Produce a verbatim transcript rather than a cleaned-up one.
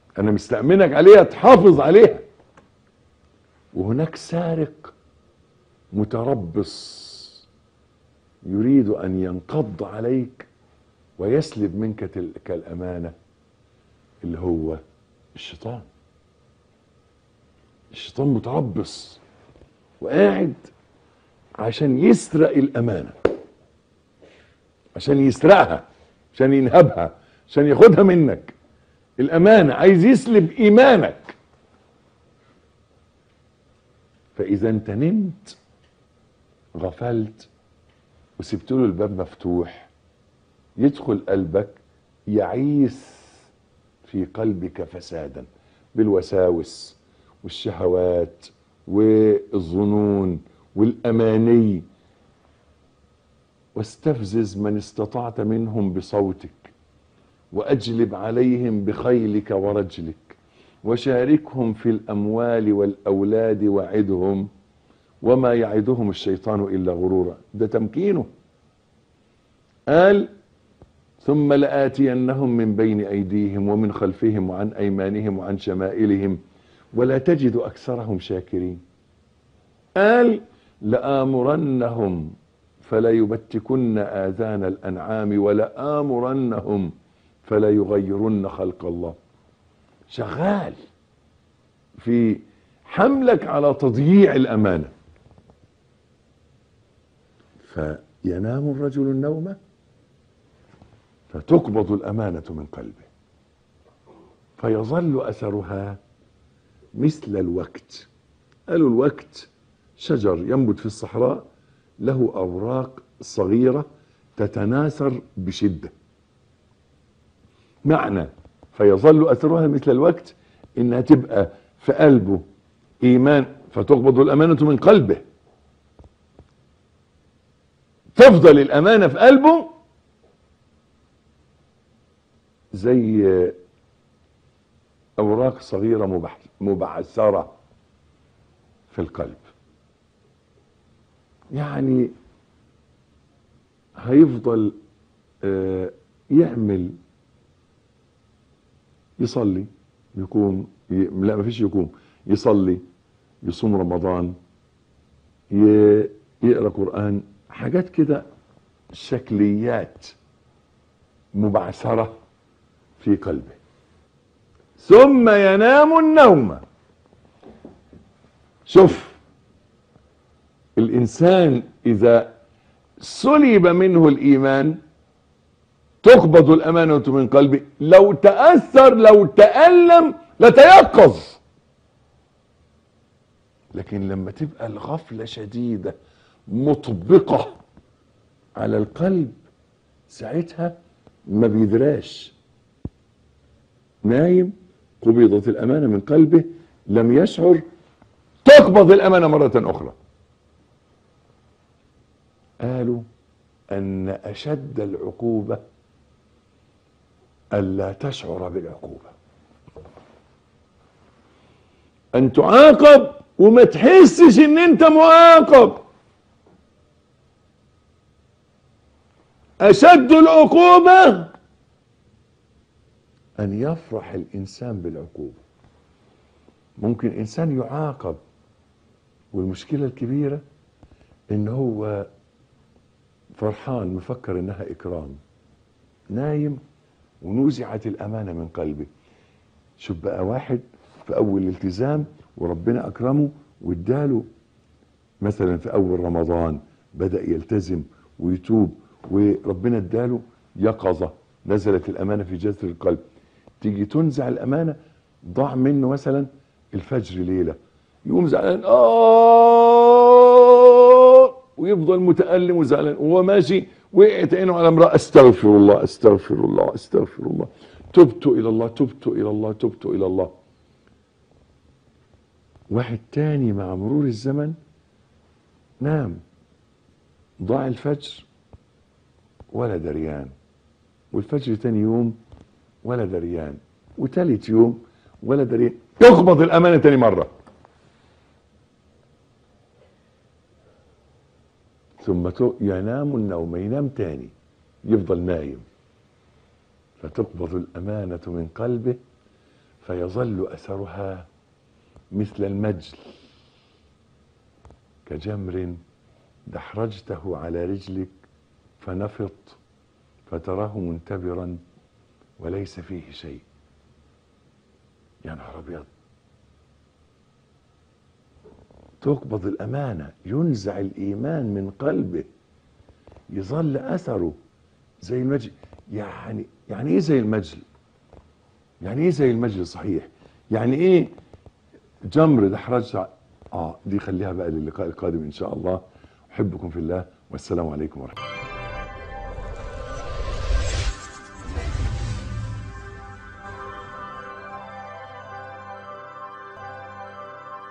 انا مستأمنك عليها تحافظ عليها. وهناك سارق متربص يريد ان ينقض عليك ويسلب منك تلك الامانة، اللي هو الشيطان. الشيطان متربص وقاعد عشان يسرق الامانة، عشان يسرقها، عشان ينهبها، عشان ياخدها منك. الامانة عايز يسلب ايمانك. فاذا انت نمت غفلت وسبت له الباب مفتوح، يدخل قلبك يعيث في قلبك فسادا بالوساوس والشهوات والظنون والاماني. واستفزز من استطعت منهم بصوتك، واجلب عليهم بخيلك ورجلك، وشاركهم في الاموال والاولاد وعدهم، وما يعدهم الشيطان الا غرورا. ده تمكينه. قال ثم لآتينهم من بين ايديهم ومن خلفهم وعن ايمانهم وعن شمائلهم ولا تجد اكثرهم شاكرين. قال لآمرنهم فلا يبتكن آذان الأنعام ولآمرنهم فلا يغيرن خلق الله. شغال في حملك على تضييع الأمانة. فينام الرجل النوم فتقبض الأمانة من قلبه، فيظل أثرها مثل الوقت. قالوا الوقت شجر ينبت في الصحراء له أوراق صغيرة تتناثر بشدة. معنى فيظل أثرها مثل الوقت إنها تبقى في قلبه إيمان، فتقبض الأمانة من قلبه، تفضل الأمانة في قلبه زي أوراق صغيرة مبعثرة في القلب. يعني هيفضل آه يعمل، يصلي، يقوم، ي... لا مفيش يقوم، يصلي، يصوم رمضان، ي... يقرأ قرآن، حاجات كده شكليات مبعثرة في قلبه. ثم ينام النوم. شوف الإنسان إذا سلب منه الإيمان تقبض الأمانة من قلبه. لو تأثر، لو تألم، لتيقظ. لكن لما تبقى الغفلة شديدة مطبقة على القلب، ساعتها ما بيدراش، نايم، قبضت الأمانة من قلبه، لم يشعر، تقبض الأمانة مرة أخرى. قالوا أن أشد العقوبة ألا تشعر بالعقوبة، أن تعاقب وما تحسش إن أنت معاقب. أشد العقوبة أن يفرح الإنسان بالعقوبة. ممكن إنسان يعاقب والمشكلة الكبيرة إن هو فرحان مفكر إنها إكرام، نايم ونوزعت الأمانة من قلبه. شوف بقى واحد في أول الالتزام وربنا أكرمه واداله مثلا في أول رمضان بدأ يلتزم ويتوب وربنا اداله يقظة، نزلت الأمانة في جذر القلب. تيجي تنزع الأمانة، ضاع منه مثلا الفجر ليلة، يقوم زعلان آه ويفضل متألم وزعلان وهو ماشي، وقعت عينه على امرأة، استغفر الله استغفر الله استغفر الله، تبت إلى الله تبت إلى الله تبت إلى الله. واحد تاني مع مرور الزمن نام، ضاع الفجر ولا دريان، والفجر تاني يوم ولا دريان، وتالت يوم ولا دريان، يقبض الأمانة تاني مرة. ثم ينام النوم، ينام تاني، يفضل نايم، فتقبض الأمانة من قلبه فيظل أثرها مثل المجل كجمر دحرجته على رجلك فنفط فتراه منتبرا وليس فيه شيء. يا نهار أبيض، تقبض الأمانة، ينزع الإيمان من قلبه، يظل أثره زي المجل. يعني يعني إيه زي المجل؟ يعني إيه زي المجل صحيح؟ يعني إيه جمر دحرجته؟ آه دي خليها بقى للقاء القادم إن شاء الله. أحبكم في الله، والسلام عليكم ورحمة الله.